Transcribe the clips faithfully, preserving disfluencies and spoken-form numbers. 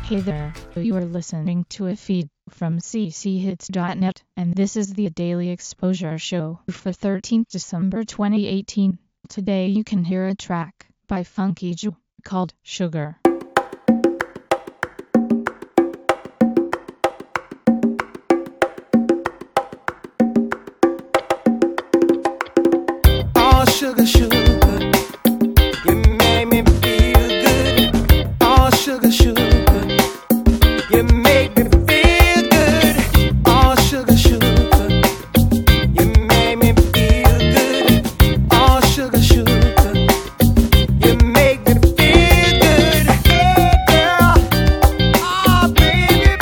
Hey there, you are listening to a feed from c c hits dot net, and this is the Daily Exposure Show for thirteenth December twenty eighteen. Today you can hear a track by Funky Joe called Sugar. Oh, sugar, sugar, you make me feel good. Oh, sugar, sugar, you make me feel good. Oh, sugar, sugar, you make me feel good. Oh, sugar, sugar, you make me feel good. Hey, girl, oh, baby.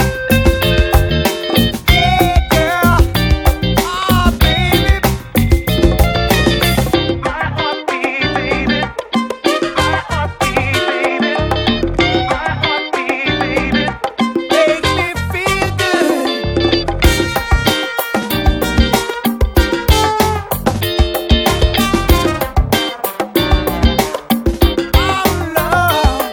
Hey, girl, oh, baby. My heartbeat, baby. My heartbeat, baby. My heartbeat, baby. Makes me feel good. Oh, Lord.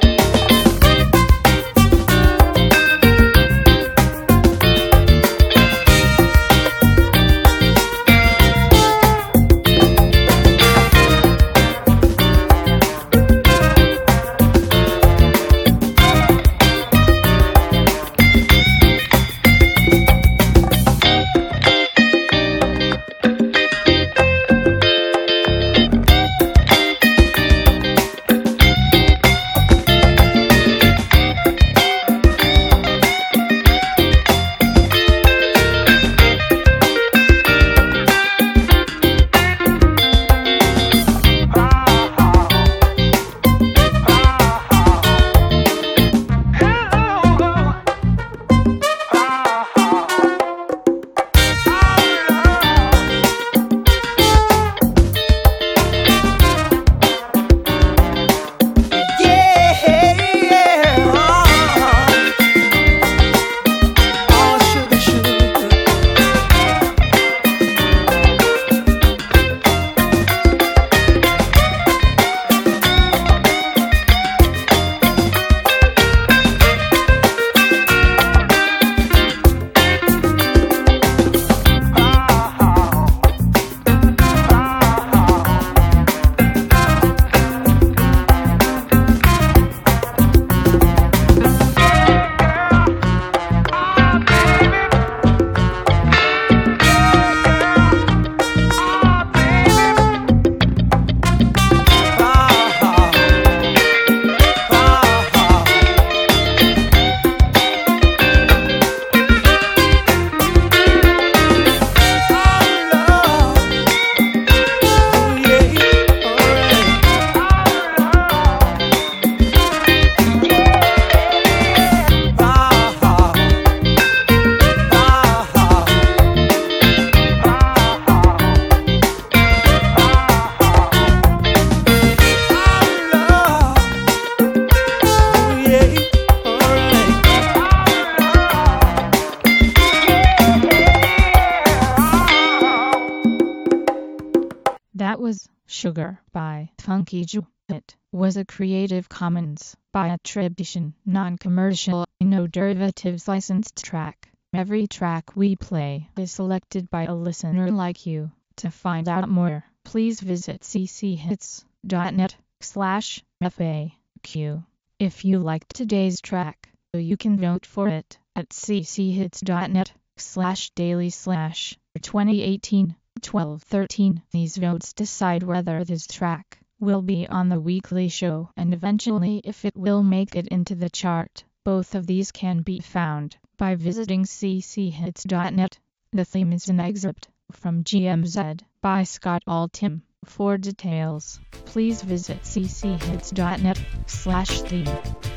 That was Sugar by Funky Joe. It was a Creative Commons by attribution, non-commercial, no derivatives licensed track. Every track we play is selected by a listener like you. To find out more, please visit c c hits dot net slash F A Q. If you liked today's track, you can vote for it at c c hits dot net slash daily slash twenty eighteen twelve thirteen. These votes decide whether this track will be on the weekly show and eventually if it will make it into the chart. Both of these can be found by visiting c c hits dot net. The theme is an excerpt from G M Z by Scott Altham. For details, please visit c c hits dot net slash theme.